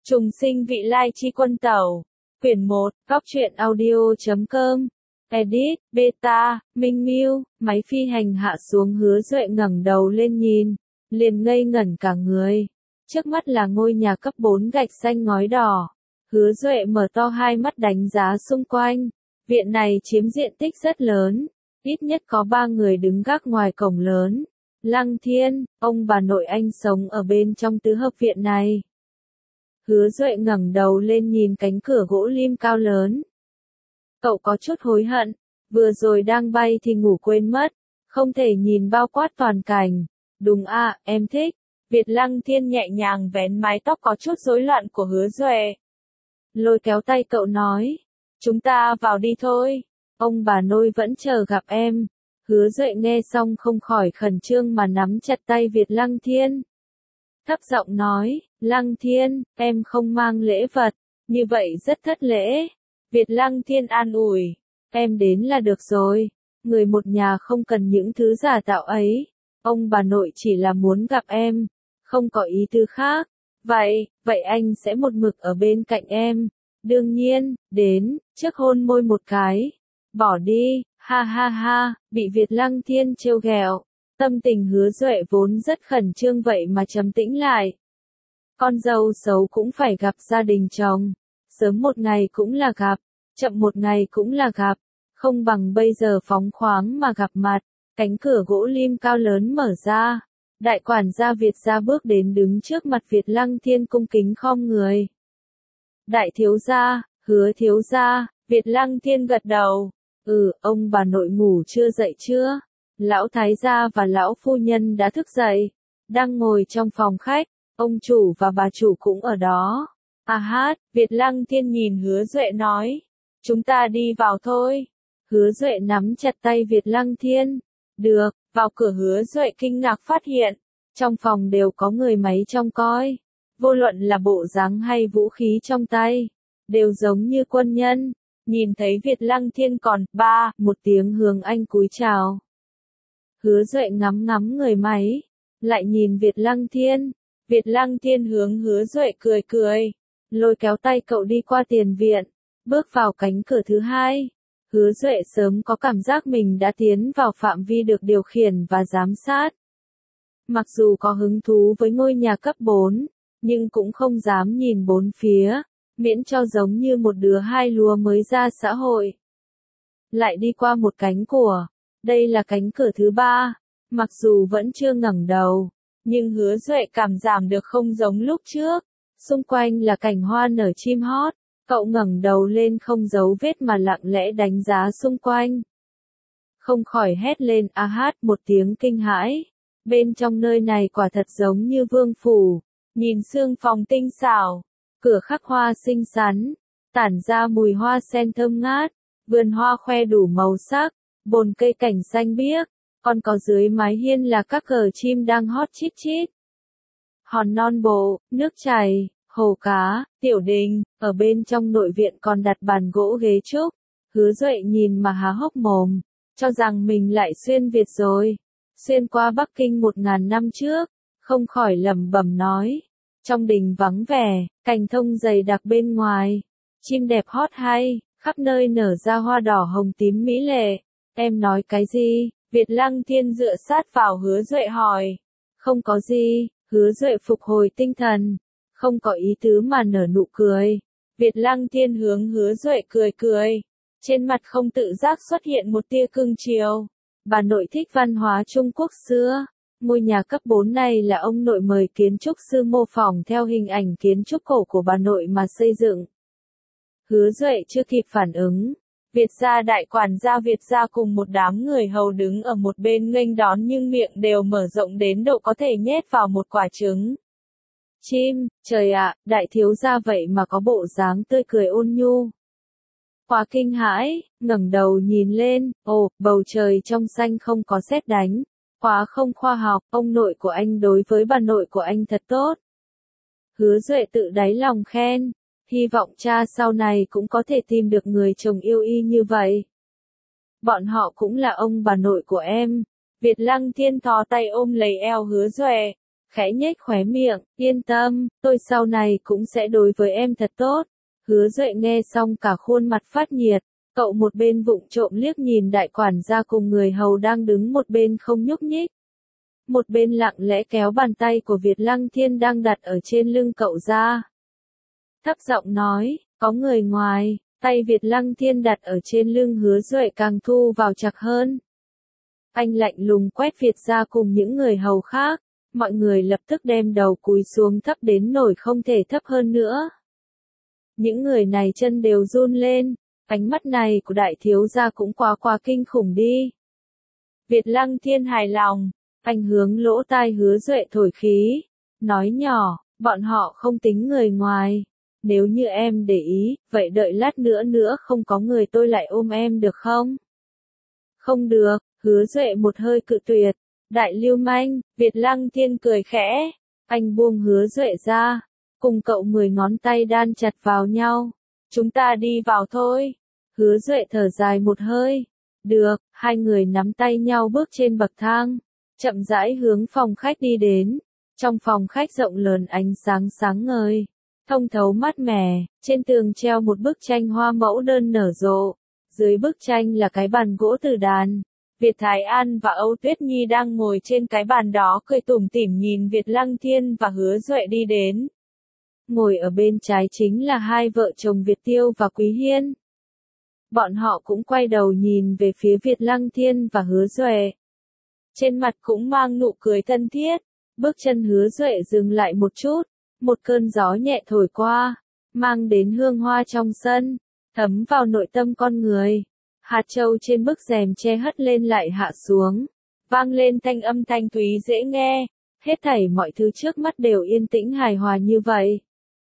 Trùng sinh vị lai chi quân tẩu. Quyển 1, góc truyện audio.com. Edit, Beta, Minh Miu, máy phi hành hạ xuống Hứa Duệ ngẩng đầu lên nhìn, liền ngây ngẩn cả người. Trước mắt là ngôi nhà cấp 4 gạch xanh ngói đỏ. Hứa Duệ mở to hai mắt đánh giá xung quanh. Viện này chiếm diện tích rất lớn, ít nhất có 3 người đứng gác ngoài cổng lớn. Lăng Thiên, ông bà nội anh sống ở bên trong tứ hợp viện này. Hứa Duệ ngẩng đầu lên nhìn cánh cửa gỗ lim cao lớn. Cậu có chút hối hận, vừa rồi đang bay thì ngủ quên mất, không thể nhìn bao quát toàn cảnh. Đúng à, em thích. Việt Lăng Thiên nhẹ nhàng vén mái tóc có chút rối loạn của Hứa Duệ. Lôi kéo tay cậu nói, chúng ta vào đi thôi, ông bà nội vẫn chờ gặp em. Hứa Duệ nghe xong không khỏi khẩn trương mà nắm chặt tay Việt Lăng Thiên. Thấp giọng nói, Lăng Thiên, em không mang lễ vật, như vậy rất thất lễ. Việt Lăng Thiên an ủi, em đến là được rồi, người một nhà không cần những thứ giả tạo ấy, ông bà nội chỉ là muốn gặp em, không có ý tư khác. Vậy anh sẽ một mực ở bên cạnh em. Đương nhiên, đến, trước hôn môi một cái. Bỏ đi, ha ha ha, bị Việt Lăng Thiên trêu ghẹo. Tâm tình Hứa Duệ vốn rất khẩn trương vậy mà trầm tĩnh lại. Con dâu xấu cũng phải gặp gia đình chồng. Sớm một ngày cũng là gặp, chậm một ngày cũng là gặp. Không bằng bây giờ phóng khoáng mà gặp mặt. Cánh cửa gỗ lim cao lớn mở ra. Đại quản gia Việt gia bước đến đứng trước mặt Việt Lăng Thiên cung kính khom người. Đại thiếu gia, Hứa thiếu gia. Việt Lăng Thiên gật đầu. Ông bà nội ngủ chưa dậy chưa? Lão thái gia và lão phu nhân đã thức dậy, đang ngồi trong phòng khách, ông chủ và bà chủ cũng ở đó. Việt Lăng Thiên nhìn Hứa Duệ nói, chúng ta đi vào thôi. Hứa Duệ nắm chặt tay Việt Lăng Thiên. Được, vào cửa. Hứa Duệ kinh ngạc phát hiện, trong phòng đều có người máy trông coi. Vô luận là bộ dáng hay vũ khí trong tay, đều giống như quân nhân. Nhìn thấy Việt Lăng Thiên còn, một tiếng hướng anh cúi chào. Hứa Duệ ngắm người máy, lại nhìn Việt Lăng Thiên. Việt Lăng Thiên hướng Hứa Duệ cười, lôi kéo tay cậu đi qua tiền viện, bước vào cánh cửa thứ hai. Hứa Duệ sớm có cảm giác mình đã tiến vào phạm vi được điều khiển và giám sát. Mặc dù có hứng thú với ngôi nhà cấp 4, nhưng cũng không dám nhìn bốn phía, miễn cho giống như một đứa hai lúa mới ra xã hội. Lại đi qua một cánh cửa. Đây là cánh cửa thứ 3, mặc dù vẫn chưa ngẩng đầu, nhưng Hứa Duệ cảm giảm được không giống lúc trước. Xung quanh là cảnh hoa nở chim hót, cậu ngẩng đầu lên không giấu vết mà lặng lẽ đánh giá xung quanh. Không khỏi hét lên một tiếng kinh hãi. Bên trong nơi này quả thật giống như vương phủ, nhìn xương phòng tinh xảo, cửa khắc hoa xinh xắn, tản ra mùi hoa sen thơm ngát, vườn hoa khoe đủ màu sắc. Bồn cây cảnh xanh biếc, còn có dưới mái hiên là các cờ chim đang hót chít chít. Hòn non bộ, nước chảy, hồ cá, tiểu đình, ở bên trong nội viện còn đặt bàn gỗ ghế trúc. Hứa Duệ nhìn mà há hốc mồm, cho rằng mình lại xuyên Việt rồi, xuyên qua Bắc Kinh 1000 năm trước, không khỏi lẩm bẩm nói. Trong đình vắng vẻ, cành thông dày đặc bên ngoài, chim đẹp hót hay, khắp nơi nở ra hoa đỏ hồng tím mỹ lệ. Em nói cái gì? Việt Lăng Thiên dựa sát vào Hứa Duệ hỏi. Không có gì. Hứa Duệ phục hồi tinh thần, không có ý tứ mà nở nụ cười. Việt Lăng Thiên hướng Hứa Duệ cười, trên mặt không tự giác xuất hiện một tia cưng chiều. Bà nội thích văn hóa Trung Quốc xưa. Ngôi nhà cấp 4 này là ông nội mời kiến trúc sư mô phỏng theo hình ảnh kiến trúc cổ của bà nội mà xây dựng. Hứa Duệ chưa kịp phản ứng. Việt gia đại quản gia Việt gia cùng một đám người hầu đứng ở một bên nghênh đón nhưng miệng đều mở rộng đến độ có thể nhét vào một quả trứng. Chim, trời ạ, đại thiếu gia vậy mà có bộ dáng tươi cười ôn nhu. Quá kinh hãi, ngẩng đầu nhìn lên, bầu trời trong xanh không có sét đánh. Quá không khoa học, ông nội của anh đối với bà nội của anh thật tốt. Hứa Duệ tự đáy lòng khen. Hy vọng cha sau này cũng có thể tìm được người chồng yêu y như vậy. Bọn họ cũng là ông bà nội của em. Việt Lăng Thiên thò tay ôm lấy eo Hứa Duệ, khẽ nhếch khóe miệng, yên tâm, tôi sau này cũng sẽ đối với em thật tốt. Hứa Duệ nghe xong cả khuôn mặt phát nhiệt, cậu một bên vụng trộm liếc nhìn đại quản gia cùng người hầu đang đứng một bên không nhúc nhích. Một bên lặng lẽ kéo bàn tay của Việt Lăng Thiên đang đặt ở trên lưng cậu ra. Thấp giọng nói, có người ngoài, tay Việt Lăng Thiên đặt ở trên lưng Hứa Duệ càng thu vào chặt hơn. Anh lạnh lùng quét Việt ra cùng những người hầu khác, mọi người lập tức đem đầu cúi xuống thấp đến nổi không thể thấp hơn nữa. Những người này chân đều run lên, ánh mắt này của đại thiếu gia cũng quá kinh khủng đi. Việt Lăng Thiên hài lòng, anh hướng lỗ tai Hứa Duệ thổi khí, nói nhỏ, bọn họ không tính người ngoài. Nếu như em để ý, vậy đợi lát nữa không có người tôi lại ôm em được không? Không được, Hứa Duệ một hơi cự tuyệt. Đại lưu manh, Việt Lăng Thiên cười khẽ. Anh buông Hứa Duệ ra, cùng cậu 10 ngón tay đan chặt vào nhau. Chúng ta đi vào thôi. Hứa Duệ thở dài một hơi. Được, hai người nắm tay nhau bước trên bậc thang, chậm rãi hướng phòng khách đi đến. Trong phòng khách rộng lớn ánh sáng sáng ngời, thông thấu mát mẻ, trên tường treo một bức tranh hoa mẫu đơn nở rộ. Dưới bức tranh là cái bàn gỗ từ đàn. Việt Thái An và Âu Tuyết Nhi đang ngồi trên cái bàn đó cười tủm tỉm nhìn Việt Lăng Thiên và Hứa Duệ đi đến. Ngồi ở bên trái chính là hai vợ chồng Việt Tiêu và Quý Hiên. Bọn họ cũng quay đầu nhìn về phía Việt Lăng Thiên và Hứa Duệ. Trên mặt cũng mang nụ cười thân thiết. Bước chân Hứa Duệ dừng lại một chút, một cơn gió nhẹ thổi qua, mang đến hương hoa trong sân, thấm vào nội tâm con người. Hạt châu trên bức rèm che hất lên lại hạ xuống, vang lên âm thanh thúy dễ nghe, hết thảy mọi thứ trước mắt đều yên tĩnh hài hòa như vậy.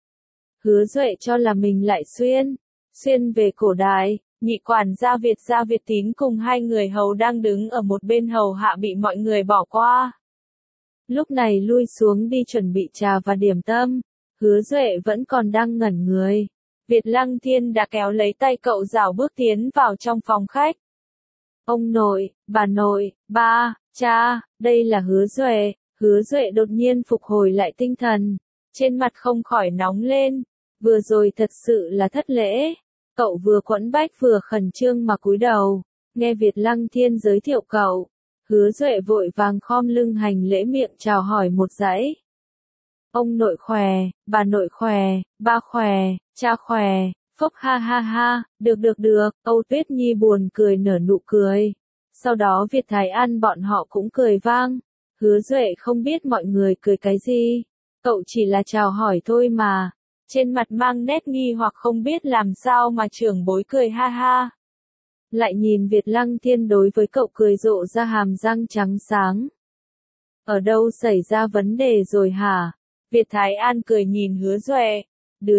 Hứa Duệ cho là mình lại xuyên về cổ đại, nhị quản gia Việt Tín cùng hai người hầu đang đứng ở một bên hầu hạ bị mọi người bỏ qua. Lúc này lui xuống đi chuẩn bị trà và điểm tâm, Hứa Duệ vẫn còn đang ngẩn người. Việt Lăng Thiên đã kéo lấy tay cậu rảo bước tiến vào trong phòng khách. Ông nội, bà nội, ba, cha, đây là Hứa Duệ. Hứa Duệ đột nhiên phục hồi lại tinh thần, trên mặt không khỏi nóng lên. Vừa rồi thật sự là thất lễ. Cậu vừa quẫn bách vừa khẩn trương mà cúi đầu, nghe Việt Lăng Thiên giới thiệu cậu. Hứa Duệ vội vàng khom lưng hành lễ miệng chào hỏi một dãy. Ông nội khỏe, bà nội khỏe, ba khỏe, cha khỏe, phốc ha ha ha, được, Âu Tuyết Nhi buồn cười nở nụ cười. Sau đó Việt Thái An bọn họ cũng cười vang. Hứa Duệ không biết mọi người cười cái gì, cậu chỉ là chào hỏi thôi mà. Trên mặt mang nét nghi hoặc không biết làm sao mà trưởng bối cười ha ha. Lại nhìn Việt Lăng Thiên đối với cậu cười rộ ra hàm răng trắng sáng. Ở đâu xảy ra vấn đề rồi hả? Việt Thái An cười nhìn Hứa Duệ. Đứa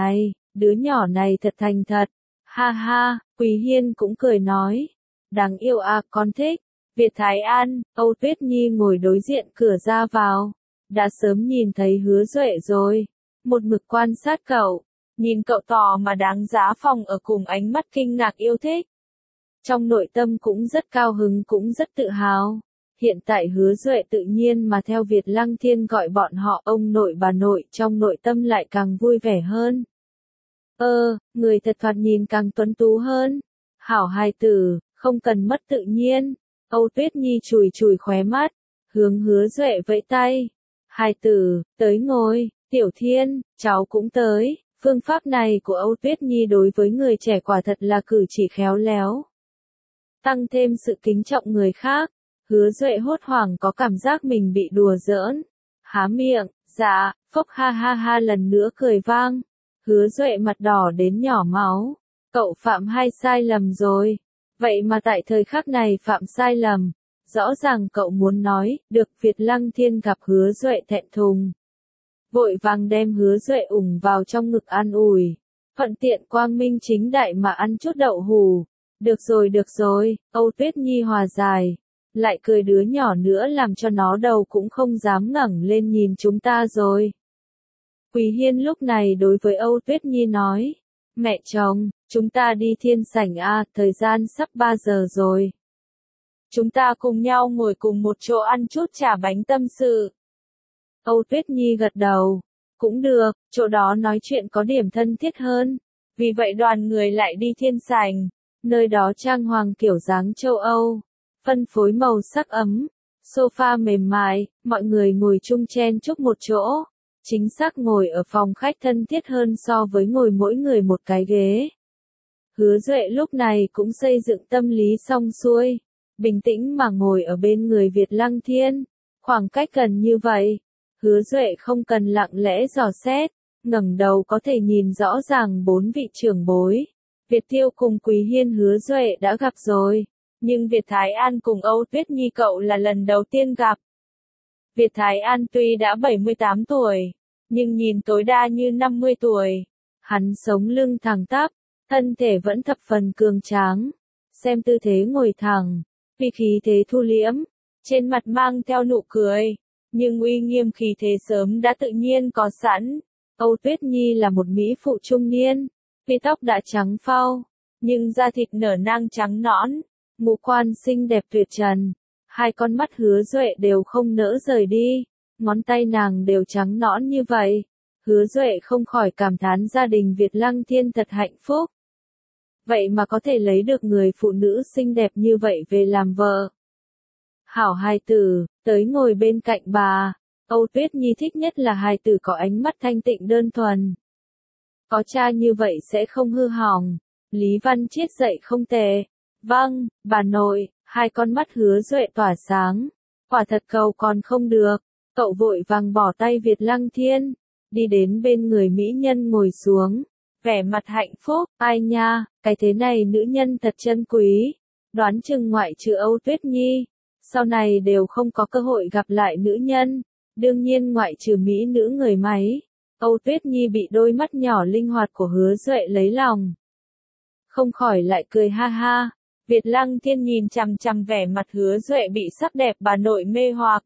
nhỏ này thật thành thật. Ha ha, Quý Hiên cũng cười nói. Đáng yêu à, con thích. Việt Thái An, Âu Tuyết Nhi ngồi đối diện cửa ra vào. Đã sớm nhìn thấy Hứa Duệ rồi. Một mực quan sát cậu. Nhìn cậu tỏ mà đáng giá phòng ở cùng ánh mắt kinh ngạc yêu thích. Trong nội tâm cũng rất cao hứng cũng rất tự hào. Hiện tại Hứa Duệ tự nhiên mà theo Việt Lăng Thiên gọi bọn họ ông nội bà nội, trong nội tâm lại càng vui vẻ hơn. Người thật thoạt nhìn càng tuấn tú hơn. Hảo hài tử, không cần mất tự nhiên. Âu Tuyết Nhi chùi khóe mắt, hướng Hứa Duệ vẫy tay. Hài tử, tới ngồi, Tiểu Thiên, cháu cũng tới. Phương pháp này của Âu Tuyết Nhi đối với người trẻ quả thật là cử chỉ khéo léo. Tăng thêm sự kính trọng người khác. Hứa Duệ hốt hoảng có cảm giác mình bị đùa giỡn. Há miệng, dạ, phốc ha ha ha lần nữa cười vang. Hứa Duệ mặt đỏ đến nhỏ máu. Cậu phạm hai sai lầm rồi. Vậy mà tại thời khắc này phạm sai lầm. Rõ ràng cậu muốn nói, được. Việt Lăng Thiên gặp Hứa Duệ thẹn thùng. Vội vàng đem Hứa Duệ ủng vào trong ngực an ủi. Thuận tiện quang minh chính đại mà ăn chút đậu hù. Được rồi, Âu Tuyết Nhi hòa giải. Lại cười đứa nhỏ nữa làm cho nó đầu cũng không dám ngẩng lên nhìn chúng ta rồi. Quý Hiên lúc này đối với Âu Tuyết Nhi nói. Mẹ chồng, chúng ta đi thiên sảnh à, thời gian sắp 3 giờ rồi. Chúng ta cùng nhau ngồi cùng một chỗ ăn chút trà bánh tâm sự. Âu Tuyết Nhi gật đầu. Cũng được, chỗ đó nói chuyện có điểm thân thiết hơn. Vì vậy đoàn người lại đi thiên sảnh. Nơi đó trang hoàng kiểu dáng châu Âu. Phân phối màu sắc ấm. Sofa mềm mại, mọi người ngồi chung chen chúc một chỗ. Chính xác ngồi ở phòng khách thân thiết hơn so với ngồi mỗi người một cái ghế. Hứa Duệ lúc này cũng xây dựng tâm lý xong xuôi. Bình tĩnh mà ngồi ở bên người Việt Lăng Thiên. Khoảng cách gần như vậy. Hứa Duệ không cần lặng lẽ dò xét. Ngẩng đầu có thể nhìn rõ ràng 4 vị trưởng bối. Việt Tiêu cùng Quý Hiên Hứa Duệ đã gặp rồi. Nhưng Việt Thái An cùng Âu Tuyết Nhi cậu là lần đầu tiên gặp. Việt Thái An tuy đã 78 tuổi, nhưng nhìn tối đa như 50 tuổi. Hắn sống lưng thẳng tắp, thân thể vẫn thập phần cường tráng. Xem tư thế ngồi thẳng, vì khí thế thu liễm, trên mặt mang theo nụ cười. Nhưng uy nghiêm khí thế sớm đã tự nhiên có sẵn. Âu Tuyết Nhi là một mỹ phụ trung niên, vì tóc đã trắng phau, nhưng da thịt nở nang trắng nõn, ngũ quan xinh đẹp tuyệt trần. Hai con mắt Hứa Duệ đều không nỡ rời đi, ngón tay nàng đều trắng nõn như vậy. Hứa Duệ không khỏi cảm thán gia đình Việt Lăng Thiên thật hạnh phúc. Vậy mà có thể lấy được người phụ nữ xinh đẹp như vậy về làm vợ. Hảo hài tử, tới ngồi bên cạnh bà. Âu Tuyết Nhi thích nhất là hài tử có ánh mắt thanh tịnh đơn thuần. Có cha như vậy sẽ không hư hỏng. Lý Văn Chiết dạy không tệ. Vâng, bà nội. Hai con mắt Hứa Duệ tỏa sáng. Quả thật cầu còn không được. Cậu vội vàng bỏ tay Việt Lăng Thiên. Đi đến bên người mỹ nhân ngồi xuống. Vẻ mặt hạnh phúc. Ai nha, cái thế này nữ nhân thật chân quý. Đoán chừng ngoại trừ Âu Tuyết Nhi, sau này đều không có cơ hội gặp lại nữ nhân. Đương nhiên ngoại trừ mỹ nữ người máy. Âu Tuyết Nhi bị đôi mắt nhỏ linh hoạt của Hứa Duệ lấy lòng. Không khỏi lại cười ha ha. Việt Lăng Thiên nhìn chằm chằm vẻ mặt Hứa Duệ bị sắc đẹp bà nội mê hoặc.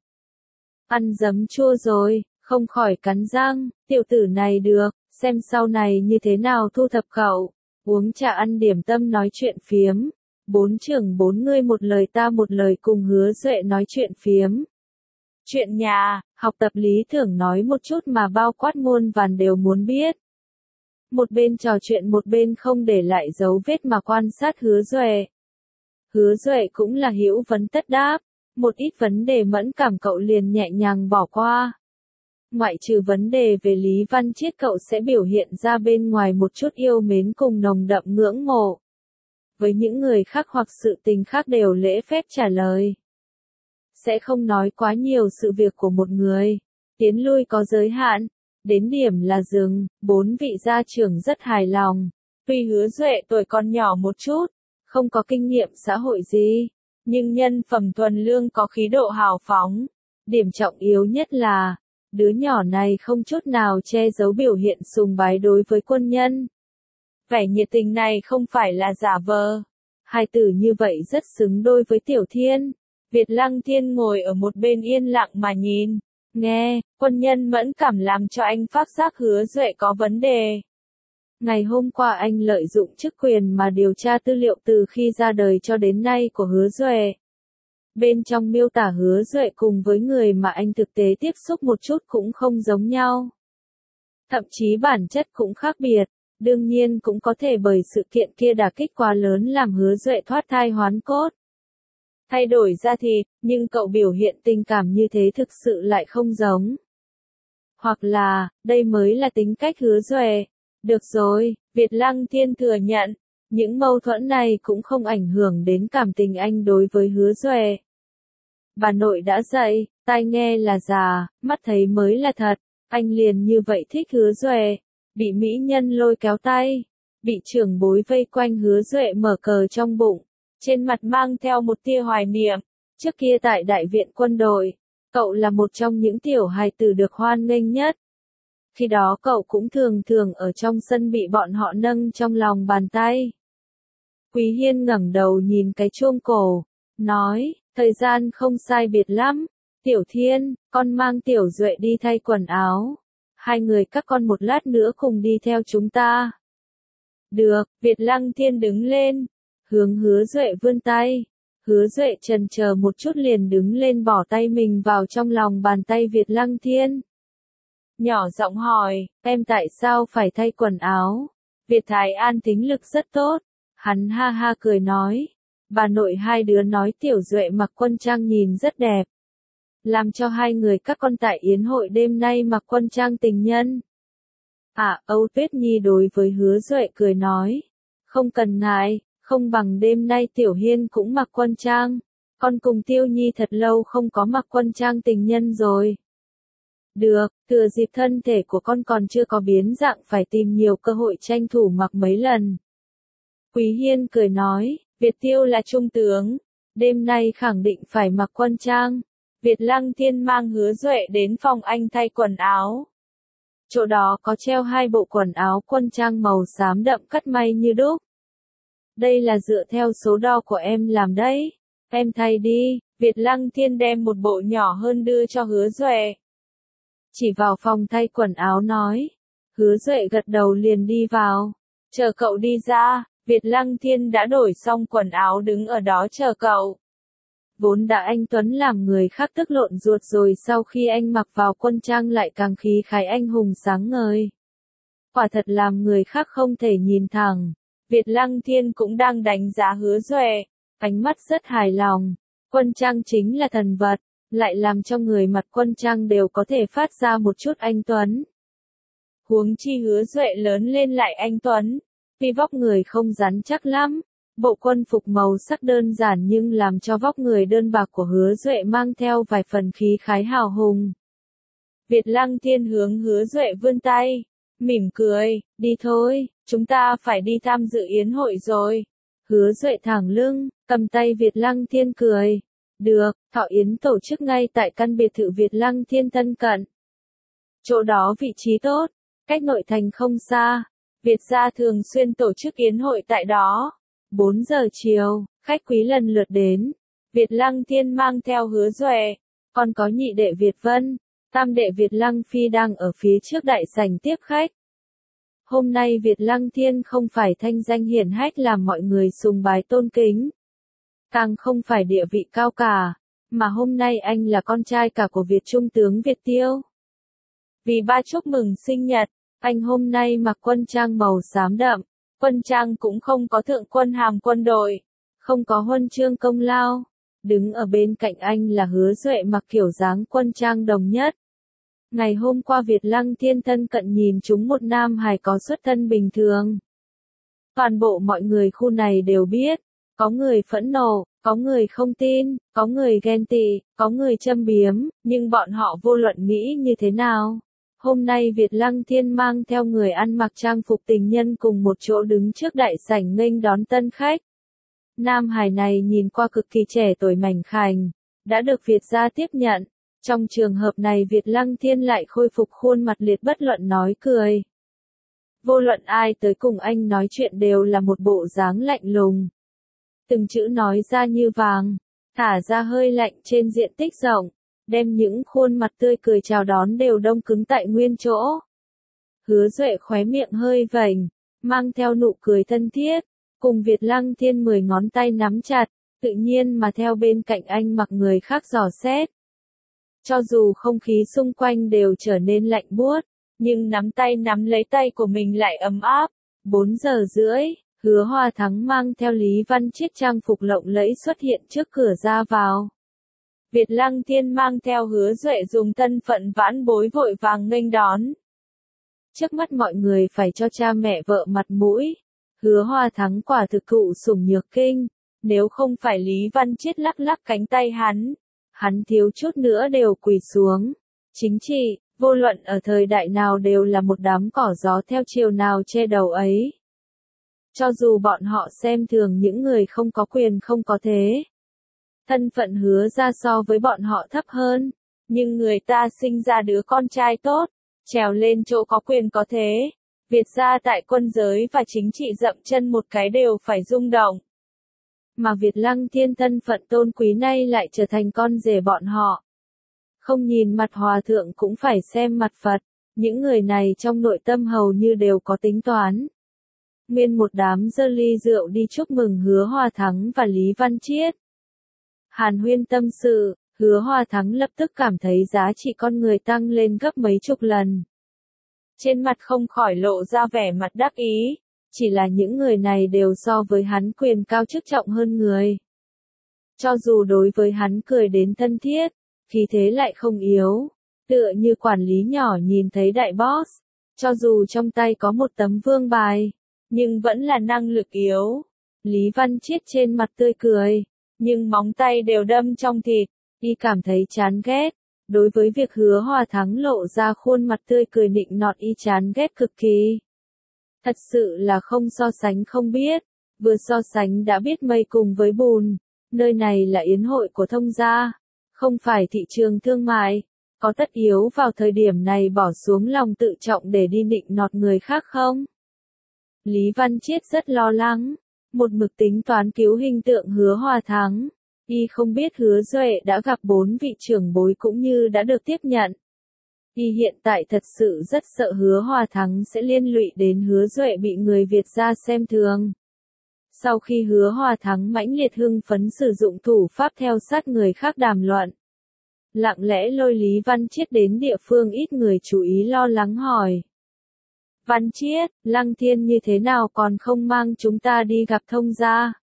Ăn giấm chua rồi, không khỏi cắn răng, tiểu tử này được, xem sau này như thế nào thu thập cậu. Uống trà ăn điểm tâm nói chuyện phiếm. Bốn trưởng bốn ngươi một lời ta một lời cùng Hứa Duệ nói chuyện phiếm. Chuyện nhà, học tập lý tưởng nói một chút mà bao quát muôn vàn đều muốn biết. Một bên trò chuyện một bên không để lại dấu vết mà quan sát Hứa Duệ. Hứa Duệ cũng là hữu vấn tất đáp, một ít vấn đề mẫn cảm cậu liền nhẹ nhàng bỏ qua. Ngoại trừ vấn đề về Lý Văn Chiết cậu sẽ biểu hiện ra bên ngoài một chút yêu mến cùng nồng đậm ngưỡng mộ. Với những người khác hoặc sự tình khác đều lễ phép trả lời. Sẽ không nói quá nhiều sự việc của một người. Tiến lui có giới hạn. Đến điểm là dừng. 4 vị gia trưởng rất hài lòng. Tuy Hứa Duệ tuổi còn nhỏ một chút, không có kinh nghiệm xã hội gì, nhưng nhân phẩm thuần lương có khí độ hào phóng. Điểm trọng yếu nhất là, đứa nhỏ này không chút nào che giấu biểu hiện sùng bái đối với quân nhân. Vẻ nhiệt tình này không phải là giả vờ. Hai tử như vậy rất xứng đôi với Tiểu Thiên. Việt Lăng Thiên ngồi ở một bên yên lặng mà nhìn, nghe, quân nhân mẫn cảm làm cho anh phát giác Hứa Duệ có vấn đề. Ngày hôm qua anh lợi dụng chức quyền mà điều tra tư liệu từ khi ra đời cho đến nay của Hứa Duệ. Bên trong miêu tả Hứa Duệ cùng với người mà anh thực tế tiếp xúc một chút cũng không giống nhau. Thậm chí bản chất cũng khác biệt. Đương nhiên cũng có thể bởi sự kiện kia đả kích quá lớn làm Hứa Duệ thoát thai hoán cốt. Thay đổi da thịt, nhưng cậu biểu hiện tình cảm như thế thực sự lại không giống. Hoặc là, đây mới là tính cách Hứa Duệ. Được rồi, Việt Lăng Thiên thừa nhận, những mâu thuẫn này cũng không ảnh hưởng đến cảm tình anh đối với Hứa Duệ. Bà nội đã dạy, tai nghe là già, mắt thấy mới là thật, anh liền như vậy thích Hứa Duệ. Bị mỹ nhân lôi kéo tay, bị trưởng bối vây quanh Hứa Duệ mở cờ trong bụng, trên mặt mang theo một tia hoài niệm. Trước kia tại đại viện quân đội, cậu là một trong những tiểu hài tử được hoan nghênh nhất. Khi đó cậu cũng thường thường ở trong sân bị bọn họ nâng trong lòng bàn tay. Quý Hiên ngẩng đầu nhìn cái chuông cổ, nói, thời gian không sai biệt lắm. Tiểu Thiên, con mang Tiểu Duệ đi thay quần áo. Hai người các con một lát nữa cùng đi theo chúng ta. Được, Việt Lăng Thiên đứng lên, hướng Hứa Duệ vươn tay. Hứa Duệ chần chờ một chút liền đứng lên bỏ tay mình vào trong lòng bàn tay Việt Lăng Thiên. nhỏ giọng hỏi, em tại sao phải thay quần áo? Việt Thái An tính lực rất tốt. Hắn ha ha cười nói. Bà nội hai đứa nói Tiểu Duệ mặc quân trang nhìn rất đẹp. Làm cho hai người các con tại yến hội đêm nay mặc quân trang tình nhân. Âu Tuyết Nhi đối với Hứa Duệ cười nói. Không cần ngại, không bằng đêm nay Tiểu Hiên cũng mặc quân trang. Con cùng Tiêu Nhi thật lâu không có mặc quân trang tình nhân rồi. Được, thừa dịp thân thể của con còn chưa có biến dạng phải tìm nhiều cơ hội tranh thủ mặc mấy lần. Quý Hiên cười nói, Việt Tiêu là trung tướng, đêm nay khẳng định phải mặc quân trang. Việt Lăng Thiên mang Hứa Duệ đến phòng anh thay quần áo. Chỗ đó có treo hai bộ quần áo quân trang màu xám đậm cắt may như đúc. Đây là dựa theo số đo của em làm đấy. Em thay đi. Việt Lăng Thiên đem một bộ nhỏ hơn đưa cho Hứa Duệ. Chỉ vào phòng thay quần áo nói. Hứa Duệ gật đầu liền đi vào. Chờ cậu đi ra, Việt Lăng Thiên đã đổi xong quần áo đứng ở đó chờ cậu. Vốn đã anh Tuấn làm người khác tức lộn ruột rồi sau khi anh mặc vào quân trang lại càng khí khái anh hùng sáng ngời. Quả thật làm người khác không thể nhìn thẳng. Việt Lăng Thiên cũng đang đánh giá Hứa Duệ, ánh mắt rất hài lòng. Quân trang chính là thần vật, lại làm cho người mặc quân trang đều có thể phát ra một chút anh Tuấn. Huống chi Hứa Duệ lớn lên lại anh Tuấn, vì vóc người không rắn chắc lắm. Bộ quân phục màu sắc đơn giản nhưng làm cho vóc người đơn bạc của Hứa Duệ mang theo vài phần khí khái hào hùng. Việt Lăng Thiên hướng Hứa Duệ vươn tay, mỉm cười, đi thôi, chúng ta phải đi tham dự yến hội rồi. Hứa Duệ thẳng lưng, cầm tay Việt Lăng Thiên cười. Được, thọ yến tổ chức ngay tại căn biệt thự Việt Lăng Thiên thân cận. Chỗ đó vị trí tốt, cách nội thành không xa. Việt gia thường xuyên tổ chức yến hội tại đó. 4 giờ chiều, khách quý lần lượt đến. Việt Lăng Thiên mang theo Hứa Duệ, còn có nhị đệ Việt Vân, tam đệ Việt Lăng Phi đang ở phía trước đại sảnh tiếp khách. Hôm nay Việt Lăng Thiên không phải thanh danh hiển hách làm mọi người sùng bái tôn kính, càng không phải địa vị cao cả, mà hôm nay anh là con trai cả của Việt Trung tướng Việt Tiêu. Vì ba chúc mừng sinh nhật, anh hôm nay mặc quân trang màu xám đậm. Quân trang cũng không có thượng quân hàm quân đội, không có huân chương công lao. Đứng ở bên cạnh anh là Hứa Duệ mặc kiểu dáng quân trang đồng nhất. Ngày hôm qua Việt Lăng Thiên thân cận nhìn chúng một nam hài có xuất thân bình thường. Toàn bộ mọi người khu này đều biết, có người phẫn nộ, có người không tin, có người ghen tị, có người châm biếm, nhưng bọn họ vô luận nghĩ như thế nào. Hôm nay Việt Lăng Thiên mang theo người ăn mặc trang phục tình nhân cùng một chỗ đứng trước đại sảnh nghênh đón tân khách. Nam hài này nhìn qua cực kỳ trẻ tuổi mảnh khảnh, đã được Việt gia tiếp nhận. Trong trường hợp này Việt Lăng Thiên lại khôi phục khuôn mặt liệt bất luận nói cười. Vô luận ai tới cùng anh nói chuyện đều là một bộ dáng lạnh lùng. Từng chữ nói ra như vàng, thả ra hơi lạnh trên diện tích rộng. Đem những khuôn mặt tươi cười chào đón đều đông cứng tại nguyên chỗ. Hứa Duệ khóe miệng hơi vểnh, mang theo nụ cười thân thiết, cùng Việt Lăng Thiên 10 ngón tay nắm chặt, tự nhiên mà theo bên cạnh anh mặc người khác dò xét. Cho dù không khí xung quanh đều trở nên lạnh buốt, nhưng nắm tay nắm lấy tay của mình lại ấm áp. 4 giờ rưỡi, Hứa Hoa Thắng mang theo Lý Văn Chiết trang phục lộng lẫy xuất hiện trước cửa ra vào. Việt Lăng Thiên mang theo Hứa Duệ dùng thân phận vãn bối vội vàng nghênh đón. Trước mắt mọi người phải cho cha mẹ vợ mặt mũi. Hứa Hoa Thắng quả thực thụ sủng nhược kinh, nếu không phải Lý Văn Chiết lắc lắc cánh tay hắn thiếu chút nữa đều quỳ xuống. Chính trị, vô luận ở thời đại nào đều là một đám cỏ gió theo chiều nào che đầu ấy. Cho dù bọn họ xem thường những người không có quyền không có thế. Thân phận Hứa ra so với bọn họ thấp hơn, nhưng người ta sinh ra đứa con trai tốt, trèo lên chỗ có quyền có thế. Việt gia tại quân giới và chính trị dậm chân một cái đều phải rung động. Mà Việt Lăng Thiên thân phận tôn quý nay lại trở thành con rể bọn họ. Không nhìn mặt hòa thượng cũng phải xem mặt Phật, những người này trong nội tâm hầu như đều có tính toán. Nguyên một đám giơ ly rượu đi chúc mừng Hứa Hoa Thắng và Lý Văn Chiết. Hàn huyên tâm sự, Hứa Hoa Thắng lập tức cảm thấy giá trị con người tăng lên gấp mấy chục lần. trên mặt không khỏi lộ ra vẻ mặt đắc ý, chỉ là những người này đều so với hắn quyền cao chức trọng hơn người. Cho dù đối với hắn cười đến thân thiết, khí thế lại không yếu, tựa như quản lý nhỏ nhìn thấy đại boss, cho dù trong tay có một tấm vương bài, nhưng vẫn là năng lực yếu. Lý Văn Chiết trên mặt tươi cười, nhưng móng tay đều đâm trong thịt, y cảm thấy chán ghét. Đối với việc Hứa Hòa Thắng lộ ra khuôn mặt tươi cười nịnh nọt y chán ghét cực kỳ. Thật sự là không so sánh không biết, vừa so sánh đã biết mây cùng với bùn. Nơi này là yến hội của thông gia, không phải thị trường thương mại, có tất yếu vào thời điểm này bỏ xuống lòng tự trọng để đi nịnh nọt người khác không? Lý Văn Chiết rất lo lắng, một mực tính toán cứu hình tượng Hứa Hòa Thắng. Y không biết Hứa Duệ đã gặp 4 vị trưởng bối cũng như đã được tiếp nhận. Y hiện tại thật sự rất sợ Hứa Hòa Thắng sẽ liên lụy đến Hứa Duệ bị người Việt gia xem thường. Sau khi Hứa Hòa Thắng mãnh liệt hưng phấn sử dụng thủ pháp theo sát người khác đàm luận, lặng lẽ lôi Lý Văn Chiết đến địa phương ít người chú ý lo lắng hỏi. Văn Chiết, Lăng Thiên như thế nào còn không mang chúng ta đi gặp thông gia?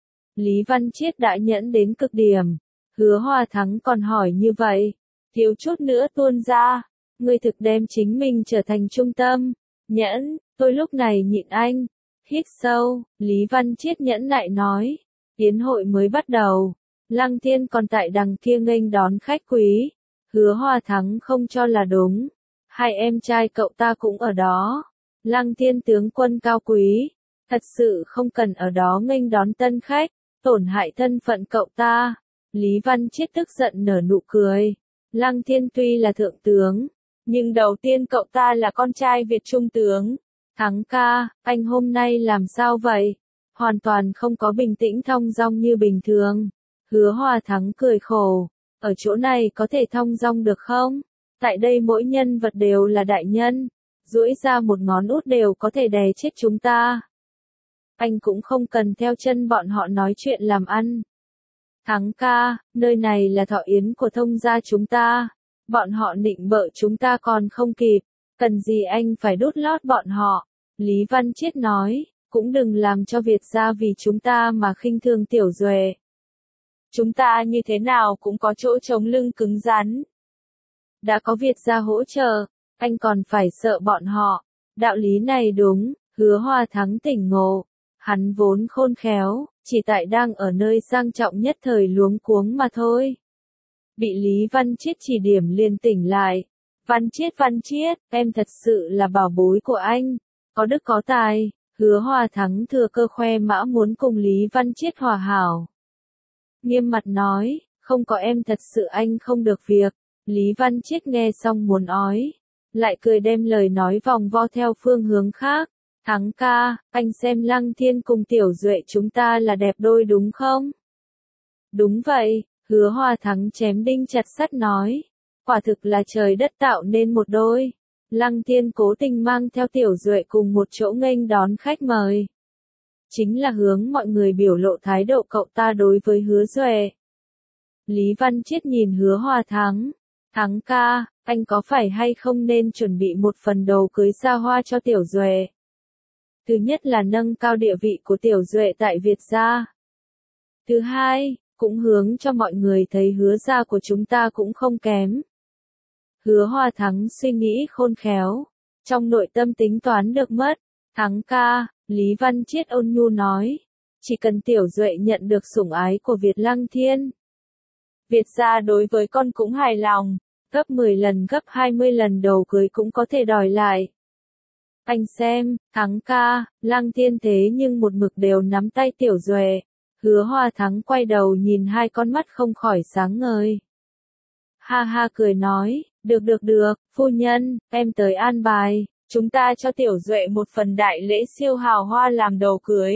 Lý Văn Chiết đã nhẫn đến cực điểm. Hứa Hòa Thắng còn hỏi như vậy. Thiếu chút nữa tuôn ra. Ngươi thực đem chính mình trở thành trung tâm. Nhẫn, tôi lúc này nhịn anh. Hít sâu, Lý Văn Chiết nhẫn nại nói. Yến hội mới bắt đầu. Lăng Thiên còn tại đằng kia nghênh đón khách quý. Hứa Hòa Thắng không cho là đúng. Hai em trai cậu ta cũng ở đó. Lăng Thiên tướng quân cao quý. Thật sự không cần ở đó nghênh đón tân khách. Tổn hại thân phận cậu ta. Lý Văn Chiết tức giận nở nụ cười. Lăng Thiên tuy là thượng tướng, nhưng đầu tiên cậu ta là con trai Việt trung tướng. Thắng ca, anh hôm nay làm sao vậy? Hoàn toàn không có bình tĩnh thong dong như bình thường. Hứa Hòa Thắng cười khổ. Ở chỗ này có thể thong dong được không? Tại đây mỗi nhân vật đều là đại nhân. Duỗi ra một ngón út đều có thể đè chết chúng ta. Anh cũng không cần theo chân bọn họ nói chuyện làm ăn. Thắng ca, nơi này là thọ yến của thông gia chúng ta. Bọn họ nịnh bợ chúng ta còn không kịp. Cần gì anh phải đút lót bọn họ. Lý Văn Chiết nói, cũng đừng làm cho Việt gia vì chúng ta mà khinh thường Tiểu Duệ. Chúng ta như thế nào cũng có chỗ chống lưng cứng rắn. Đã có Việt gia hỗ trợ, anh còn phải sợ bọn họ. Đạo lý này đúng, Hứa Hòa Thắng tỉnh ngộ. Hắn vốn khôn khéo, chỉ tại đang ở nơi sang trọng nhất thời luống cuống mà thôi. Bị Lý Văn Chiết chỉ điểm liền tỉnh lại. Văn Chiết, em thật sự là bảo bối của anh. Có đức có tài. Hứa Hòa Thắng thừa cơ khoe mã muốn cùng Lý Văn Chiết hòa hảo. Nghiêm mặt nói, không có em thật sự anh không được việc. Lý Văn Chiết nghe xong muốn ói. Lại cười đem lời nói vòng vo theo phương hướng khác. Thắng ca, anh xem Lăng Thiên cùng Tiểu Duệ chúng ta là đẹp đôi đúng không? Đúng vậy, Hứa Hòa Thắng chém đinh chặt sắt nói. Quả thực là trời đất tạo nên một đôi. Lăng Thiên cố tình mang theo Tiểu Duệ cùng một chỗ nghênh đón khách mời. Chính là hướng mọi người biểu lộ thái độ cậu ta đối với Hứa Duệ. Lý Văn Chiết nhìn Hứa Hòa Thắng. Thắng ca, anh có phải hay không nên chuẩn bị một phần đồ cưới xa hoa cho Tiểu Duệ? Thứ nhất là nâng cao địa vị của Tiểu Duệ tại Việt gia. Thứ hai, cũng hướng cho mọi người thấy Hứa gia của chúng ta cũng không kém. Hứa Hòa Thắng suy nghĩ khôn khéo, trong nội tâm tính toán được mất. Thắng ca, Lý Văn Chiết ôn nhu nói, chỉ cần Tiểu Duệ nhận được sủng ái của Việt Lăng Thiên. Việt gia đối với con cũng hài lòng, gấp 10 lần gấp 20 lần đầu cưới cũng có thể đòi lại. Anh xem, Thắng ca, Lăng Thiên thế nhưng một mực đều nắm tay Tiểu Duệ. Hứa Hòa Thắng quay đầu nhìn hai con mắt không khỏi sáng ngời. Ha ha cười nói, được, phu nhân, em tới an bài, chúng ta cho Tiểu Duệ một phần đại lễ siêu hào hoa làm đồ cưới.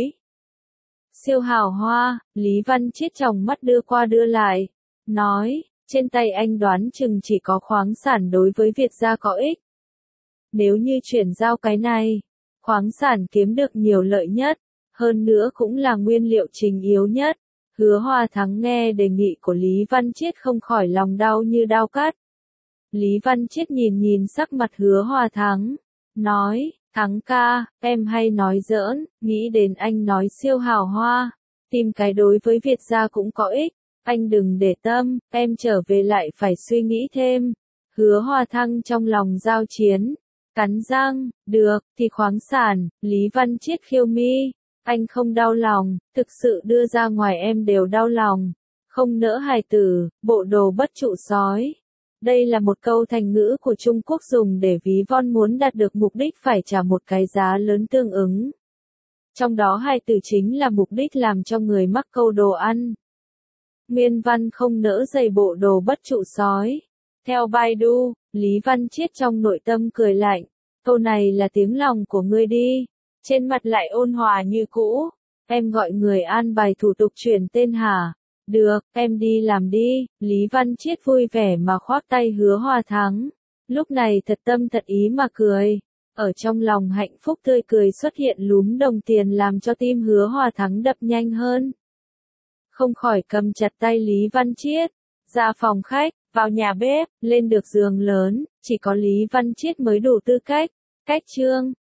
Siêu hào hoa, Lý Văn Chiết tròng mắt đưa qua đưa lại, nói, trên tay anh đoán chừng chỉ có khoáng sản đối với Việt gia có ích. Nếu như chuyển giao cái này, khoáng sản kiếm được nhiều lợi nhất, hơn nữa cũng là nguyên liệu chính yếu nhất. Hứa Hòa Thắng nghe đề nghị của Lý Văn Chiết không khỏi lòng đau như đao cắt. Lý Văn Chiết nhìn sắc mặt Hứa Hòa Thắng, nói, Thắng ca, em hay nói giỡn, nghĩ đến anh nói siêu hào hoa. Tìm cái đối với Việt gia cũng có ích, anh đừng để tâm, em trở về lại phải suy nghĩ thêm. Hứa Hòa Thăng trong lòng giao chiến, cắn răng, được, thì khoáng sản, Lý Văn Chiết khiêu mi, anh không đau lòng, thực sự đưa ra ngoài em đều đau lòng. Không nỡ hài tử, bộ đồ bất trụ sói. Đây là một câu thành ngữ của Trung Quốc dùng để ví von muốn đạt được mục đích phải trả một cái giá lớn tương ứng. Trong đó hai từ chính là mục đích làm cho người mắc câu đồ ăn. Nguyên văn không nỡ giày bộ đồ bất trụ sói. Theo Baidu, Lý Văn Chiết trong nội tâm cười lạnh. Câu này là tiếng lòng của ngươi đi. Trên mặt lại ôn hòa như cũ. Em gọi người an bài thủ tục chuyển tên hả? Được, em đi làm đi. Lý Văn Chiết vui vẻ mà khoác tay Hứa Hòa Thắng. Lúc này thật tâm thật ý mà cười. Ở trong lòng hạnh phúc tươi cười xuất hiện lúm đồng tiền làm cho tim Hứa Hòa Thắng đập nhanh hơn. Không khỏi cầm chặt tay Lý Văn Chiết. Ra phòng khách, vào nhà bếp, lên được giường lớn, chỉ có Lý Văn Chiết mới đủ tư cách. Cách chương